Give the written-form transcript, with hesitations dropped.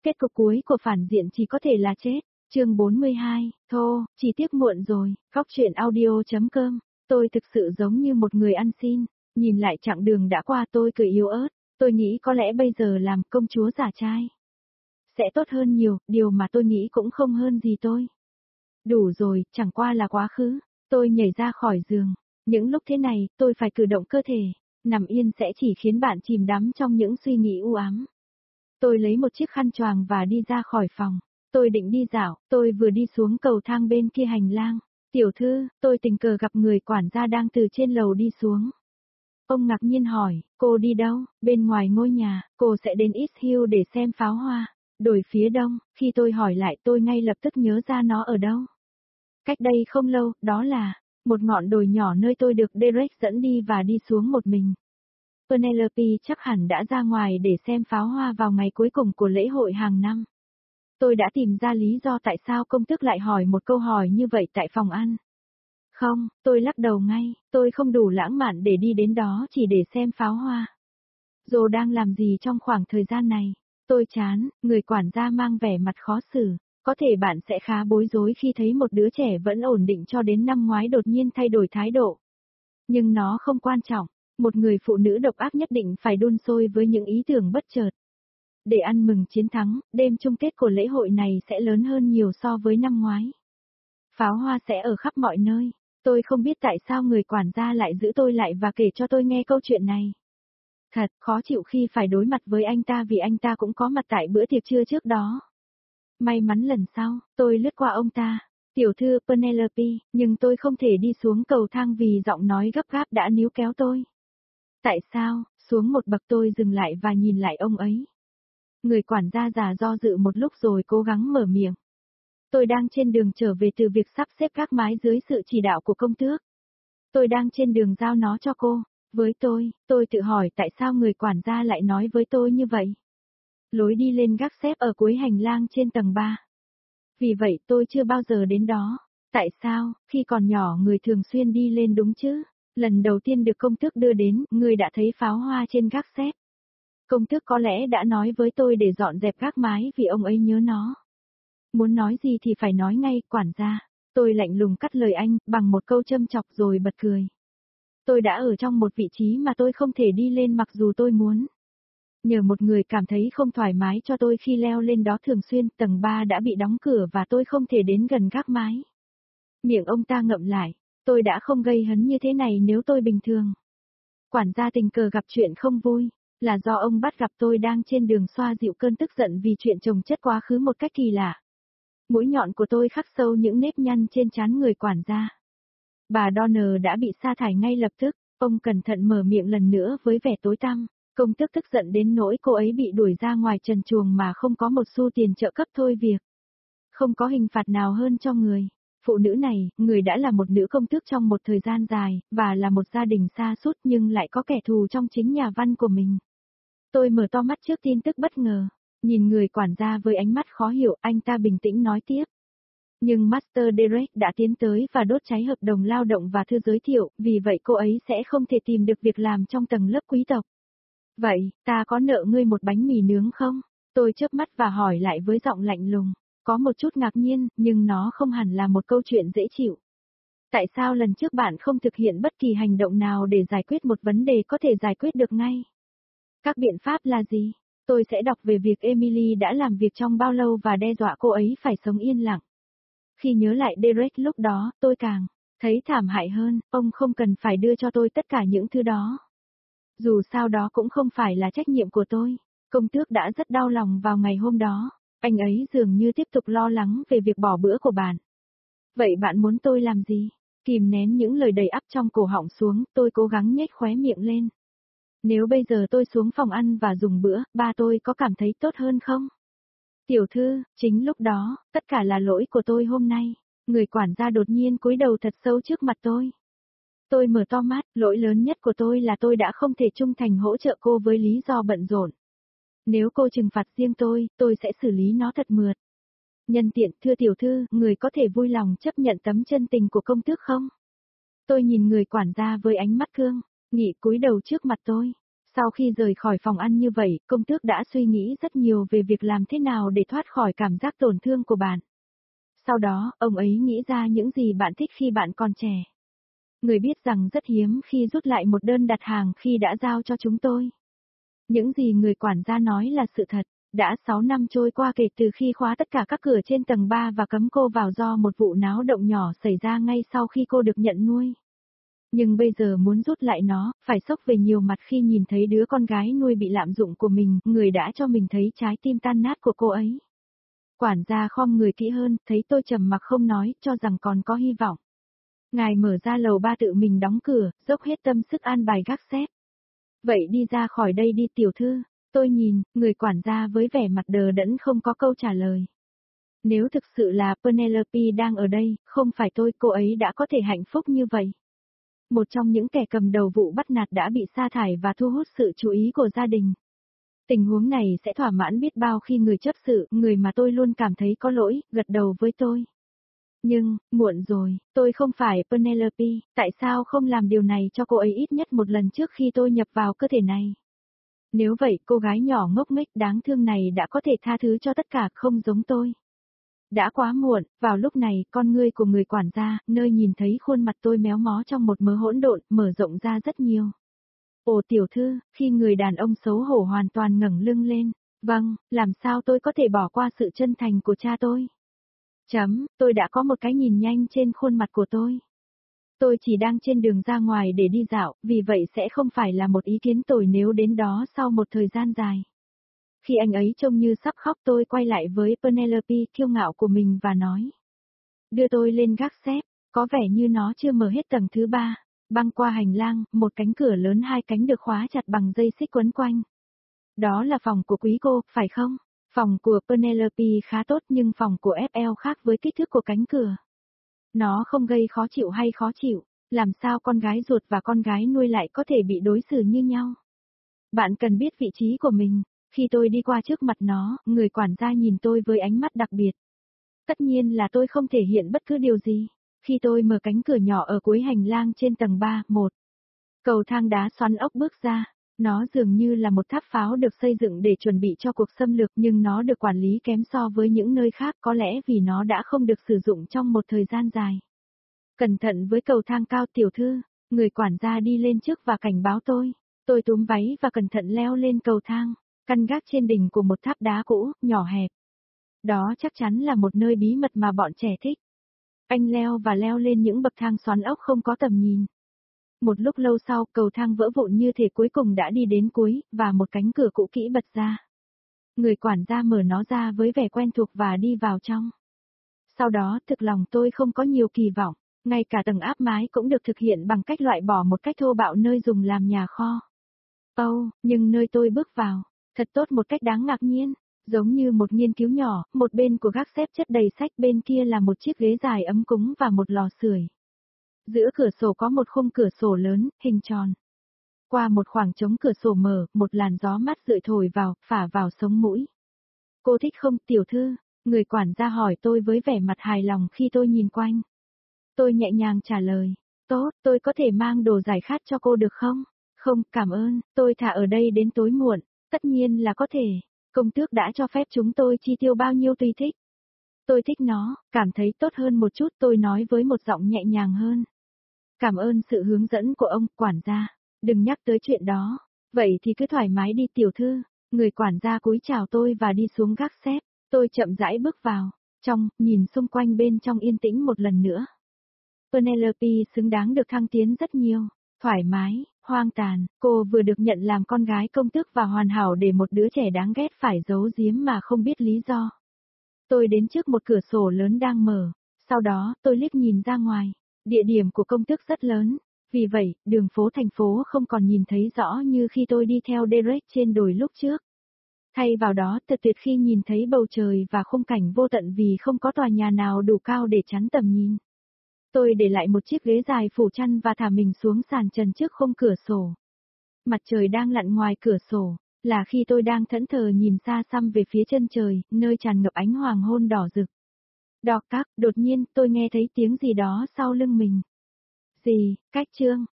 Kết cục cuối của phản diện chỉ có thể là chết. Chương 42, thô, chỉ tiếc muộn rồi. Góc truyện audio.com. Tôi thực sự giống như một người ăn xin. Nhìn lại chặng đường đã qua tôi cười yếu ớt. Tôi nghĩ có lẽ bây giờ làm công chúa giả trai sẽ tốt hơn nhiều, điều mà tôi nghĩ cũng không hơn gì tôi. Đủ rồi, chẳng qua là quá khứ. Tôi nhảy ra khỏi giường. Những lúc thế này, tôi phải cử động cơ thể. Nằm yên sẽ chỉ khiến bạn chìm đắm trong những suy nghĩ u ám. Tôi lấy một chiếc khăn choàng và đi ra khỏi phòng. Tôi định đi dạo, tôi vừa đi xuống cầu thang bên kia hành lang. Tiểu thư, tôi tình cờ gặp người quản gia đang từ trên lầu đi xuống. Ông ngạc nhiên hỏi, cô đi đâu? Bên ngoài ngôi nhà, cô sẽ đến East Hill để xem pháo hoa. Đồi phía đông, khi tôi hỏi lại tôi ngay lập tức nhớ ra nó ở đâu. Cách đây không lâu, đó là một ngọn đồi nhỏ nơi tôi được Derek dẫn đi và đi xuống một mình. Penelope chắc hẳn đã ra ngoài để xem pháo hoa vào ngày cuối cùng của lễ hội hàng năm. Tôi đã tìm ra lý do tại sao công tước lại hỏi một câu hỏi như vậy tại phòng ăn. Không, tôi lắc đầu ngay, tôi không đủ lãng mạn để đi đến đó chỉ để xem pháo hoa. Dô đang làm gì trong khoảng thời gian này? Tôi chán, người quản gia mang vẻ mặt khó xử. Có thể bạn sẽ khá bối rối khi thấy một đứa trẻ vẫn ổn định cho đến năm ngoái đột nhiên thay đổi thái độ. Nhưng nó không quan trọng, một người phụ nữ độc ác nhất định phải đun sôi với những ý tưởng bất chợt. Để ăn mừng chiến thắng, đêm chung kết của lễ hội này sẽ lớn hơn nhiều so với năm ngoái. Pháo hoa sẽ ở khắp mọi nơi. Tôi không biết tại sao người quản gia lại giữ tôi lại và kể cho tôi nghe câu chuyện này. Thật khó chịu khi phải đối mặt với anh ta vì anh ta cũng có mặt tại bữa tiệc trưa trước đó. May mắn lần sau, tôi lướt qua ông ta. Tiểu thư Penelope, nhưng tôi không thể đi xuống cầu thang vì giọng nói gấp gáp đã níu kéo tôi. Tại sao? Xuống một bậc tôi dừng lại và nhìn lại ông ấy. Người quản gia già do dự một lúc rồi cố gắng mở miệng. Tôi đang trên đường trở về từ việc sắp xếp các mái dưới sự chỉ đạo của công tước. Tôi đang trên đường giao nó cho cô. Với tôi tự hỏi tại sao người quản gia lại nói với tôi như vậy. Lối đi lên gác xếp ở cuối hành lang trên tầng 3. Vì vậy tôi chưa bao giờ đến đó. Tại sao, khi còn nhỏ người thường xuyên đi lên đúng chứ? Lần đầu tiên được công tước đưa đến, người đã thấy pháo hoa trên gác xếp. Công tước có lẽ đã nói với tôi để dọn dẹp gác mái vì ông ấy nhớ nó. Muốn nói gì thì phải nói ngay, quản gia. Tôi lạnh lùng cắt lời anh, bằng một câu châm chọc rồi bật cười. Tôi đã ở trong một vị trí mà tôi không thể đi lên mặc dù tôi muốn. Nhờ một người cảm thấy không thoải mái cho tôi khi leo lên đó thường xuyên, tầng 3 đã bị đóng cửa và tôi không thể đến gần gác mái. Miệng ông ta ngậm lại, tôi đã không gây hấn như thế này nếu tôi bình thường. Quản gia tình cờ gặp chuyện không vui, là do ông bắt gặp tôi đang trên đường xoa dịu cơn tức giận vì chuyện chồng chất quá khứ một cách kỳ lạ. Mũi nhọn của tôi khắc sâu những nếp nhăn trên trán người quản gia. Bà Donner đã bị sa thải ngay lập tức, ông cẩn thận mở miệng lần nữa với vẻ tối tăm. Công tước tức giận đến nỗi cô ấy bị đuổi ra ngoài trần truồng mà không có một xu tiền trợ cấp thôi việc. Không có hình phạt nào hơn cho người. Phụ nữ này, người đã là một nữ công tước trong một thời gian dài, và là một gia đình xa sút nhưng lại có kẻ thù trong chính nhà văn của mình. Tôi mở to mắt trước tin tức bất ngờ. Nhìn người quản gia với ánh mắt khó hiểu, anh ta bình tĩnh nói tiếp. Nhưng Master Derek đã tiến tới và đốt cháy hợp đồng lao động và thư giới thiệu, vì vậy cô ấy sẽ không thể tìm được việc làm trong tầng lớp quý tộc. Vậy, ta có nợ ngươi một bánh mì nướng không? Tôi chớp mắt và hỏi lại với giọng lạnh lùng. Có một chút ngạc nhiên, nhưng nó không hẳn là một câu chuyện dễ chịu. Tại sao lần trước bạn không thực hiện bất kỳ hành động nào để giải quyết một vấn đề có thể giải quyết được ngay? Các biện pháp là gì? Tôi sẽ đọc về việc Emily đã làm việc trong bao lâu và đe dọa cô ấy phải sống yên lặng. Khi nhớ lại Derek lúc đó, tôi càng thấy thảm hại hơn, ông không cần phải đưa cho tôi tất cả những thứ đó. Dù sao đó cũng không phải là trách nhiệm của tôi. Công tước đã rất đau lòng vào ngày hôm đó. Anh ấy dường như tiếp tục lo lắng về việc bỏ bữa của bạn. Vậy bạn muốn tôi làm gì? Kìm nén những lời đầy ắp trong cổ họng xuống, tôi cố gắng nhếch khóe miệng lên. Nếu bây giờ tôi xuống phòng ăn và dùng bữa, ba tôi có cảm thấy tốt hơn không? Tiểu thư, chính lúc đó, tất cả là lỗi của tôi hôm nay. Người quản gia đột nhiên cúi đầu thật sâu trước mặt tôi. Tôi mở to mắt, lỗi lớn nhất của tôi là tôi đã không thể trung thành hỗ trợ cô với lý do bận rộn. Nếu cô trừng phạt riêng tôi sẽ xử lý nó thật mượt. Nhân tiện, thưa tiểu thư, người có thể vui lòng chấp nhận tấm chân tình của công tước không? Tôi nhìn người quản gia với ánh mắt cương, nghị cúi đầu trước mặt tôi. Sau khi rời khỏi phòng ăn như vậy, công tước đã suy nghĩ rất nhiều về việc làm thế nào để thoát khỏi cảm giác tổn thương của bạn. Sau đó, ông ấy nghĩ ra những gì bạn thích khi bạn còn trẻ. Người biết rằng rất hiếm khi rút lại một đơn đặt hàng khi đã giao cho chúng tôi. Những gì người quản gia nói là sự thật. Đã 6 năm trôi qua kể từ khi khóa tất cả các cửa trên tầng 3 và cấm cô vào do một vụ náo động nhỏ xảy ra ngay sau khi cô được nhận nuôi. Nhưng bây giờ muốn rút lại nó, phải sốc về nhiều mặt khi nhìn thấy đứa con gái nuôi bị lạm dụng của mình, người đã cho mình thấy trái tim tan nát của cô ấy. Quản gia khom người kỹ hơn, thấy tôi trầm mặc không nói, cho rằng còn có hy vọng. Ngài mở ra lầu 3 tự mình đóng cửa, dốc hết tâm sức an bài gác xếp. Vậy đi ra khỏi đây đi tiểu thư. Tôi nhìn, người quản gia với vẻ mặt đờ đẫn không có câu trả lời. Nếu thực sự là Penelope đang ở đây, không phải tôi, cô ấy đã có thể hạnh phúc như vậy. Một trong những kẻ cầm đầu vụ bắt nạt đã bị sa thải và thu hút sự chú ý của gia đình. Tình huống này sẽ thỏa mãn biết bao khi người chấp sự, người mà tôi luôn cảm thấy có lỗi, gật đầu với tôi. Nhưng, muộn rồi, tôi không phải Penelope, tại sao không làm điều này cho cô ấy ít nhất một lần trước khi tôi nhập vào cơ thể này? Nếu vậy, cô gái nhỏ ngốc nghếch đáng thương này đã có thể tha thứ cho tất cả, không giống tôi. Đã quá muộn, vào lúc này, con ngươi của người quản gia, nơi nhìn thấy khuôn mặt tôi méo mó trong một mớ hỗn độn, mở rộng ra rất nhiều. Ồ tiểu thư, khi người đàn ông xấu hổ hoàn toàn ngẩng lưng lên. Vâng, làm sao tôi có thể bỏ qua sự chân thành của cha tôi? Tôi đã có một cái nhìn nhanh trên khuôn mặt của tôi. Tôi chỉ đang trên đường ra ngoài để đi dạo, vì vậy sẽ không phải là một ý kiến tồi nếu đến đó sau một thời gian dài. Khi anh ấy trông như sắp khóc tôi quay lại với Penelope kiêu ngạo của mình và nói. Đưa tôi lên gác xếp, có vẻ như nó chưa mở hết tầng thứ 3. Băng qua hành lang, một cánh cửa lớn hai cánh được khóa chặt bằng dây xích quấn quanh. Đó là phòng của quý cô, phải không? Phòng của Penelope khá tốt nhưng phòng của FL khác với kích thước của cánh cửa. Nó không gây khó chịu hay khó chịu, làm sao con gái ruột và con gái nuôi lại có thể bị đối xử như nhau? Bạn cần biết vị trí của mình. Khi tôi đi qua trước mặt nó, người quản gia nhìn tôi với ánh mắt đặc biệt. Tất nhiên là tôi không thể hiện bất cứ điều gì. Khi tôi mở cánh cửa nhỏ ở cuối hành lang trên tầng 3, một cầu thang đá xoắn ốc bước ra. Nó dường như là một tháp pháo được xây dựng để chuẩn bị cho cuộc xâm lược nhưng nó được quản lý kém so với những nơi khác có lẽ vì nó đã không được sử dụng trong một thời gian dài. Cẩn thận với cầu thang cao tiểu thư, người quản gia đi lên trước và cảnh báo tôi. Tôi túm váy và cẩn thận leo lên cầu thang, căn gác trên đỉnh của một tháp đá cũ, nhỏ hẹp. Đó chắc chắn là một nơi bí mật mà bọn trẻ thích. Anh leo và leo lên những bậc thang xoắn ốc không có tầm nhìn. Một lúc lâu sau, cầu thang vỡ vụn như thể cuối cùng đã đi đến cuối, và một cánh cửa cũ kỹ bật ra. Người quản gia mở nó ra với vẻ quen thuộc và đi vào trong. Sau đó, thực lòng tôi không có nhiều kỳ vọng, ngay cả tầng áp mái cũng được thực hiện bằng cách loại bỏ một cách thô bạo nơi dùng làm nhà kho. Nhưng nơi tôi bước vào, thật tốt một cách đáng ngạc nhiên. Giống như một nghiên cứu nhỏ, một bên của gác xếp chất đầy sách, bên kia là một chiếc ghế dài ấm cúng và một lò sưởi. Giữa cửa sổ có một khung cửa sổ lớn, hình tròn. Qua một khoảng trống cửa sổ mở, một làn gió mát rượi thổi vào, phả vào sống mũi. Cô thích không, tiểu thư? Người quản gia hỏi tôi với vẻ mặt hài lòng khi tôi nhìn quanh. Tôi nhẹ nhàng trả lời. Tốt, tôi có thể mang đồ giải khát cho cô được không? Không, cảm ơn, tôi thả ở đây đến tối muộn. Tất nhiên là có thể. Công tước đã cho phép chúng tôi chi tiêu bao nhiêu tùy thích. Tôi thích nó, cảm thấy tốt hơn một chút, tôi nói với một giọng nhẹ nhàng hơn. Cảm ơn sự hướng dẫn của ông, quản gia. Đừng nhắc tới chuyện đó. Vậy thì cứ thoải mái đi tiểu thư. Người quản gia cúi chào tôi và đi xuống gác xếp. Tôi chậm rãi bước vào. Trong, nhìn xung quanh bên trong yên tĩnh một lần nữa. Penelope xứng đáng được thăng tiến rất nhiều. Thoải mái, hoang tàn, cô vừa được nhận làm con gái công tước và hoàn hảo để một đứa trẻ đáng ghét phải giấu giếm mà không biết lý do. Tôi đến trước một cửa sổ lớn đang mở. Sau đó, tôi liếc nhìn ra ngoài. Địa điểm của công tước rất lớn. Vì vậy, đường phố thành phố không còn nhìn thấy rõ như khi tôi đi theo Derek trên đồi lúc trước. Thay vào đó, thật tuyệt khi nhìn thấy bầu trời và khung cảnh vô tận vì không có tòa nhà nào đủ cao để chắn tầm nhìn. Tôi để lại một chiếc ghế dài phủ chăn và thả mình xuống sàn trần trước khung cửa sổ. Mặt trời đang lặn ngoài cửa sổ, là khi tôi đang thẫn thờ nhìn xa xăm về phía chân trời, nơi tràn ngập ánh hoàng hôn đỏ rực. Đọc các, đột nhiên tôi nghe thấy tiếng gì đó sau lưng mình. Gì, cách chương.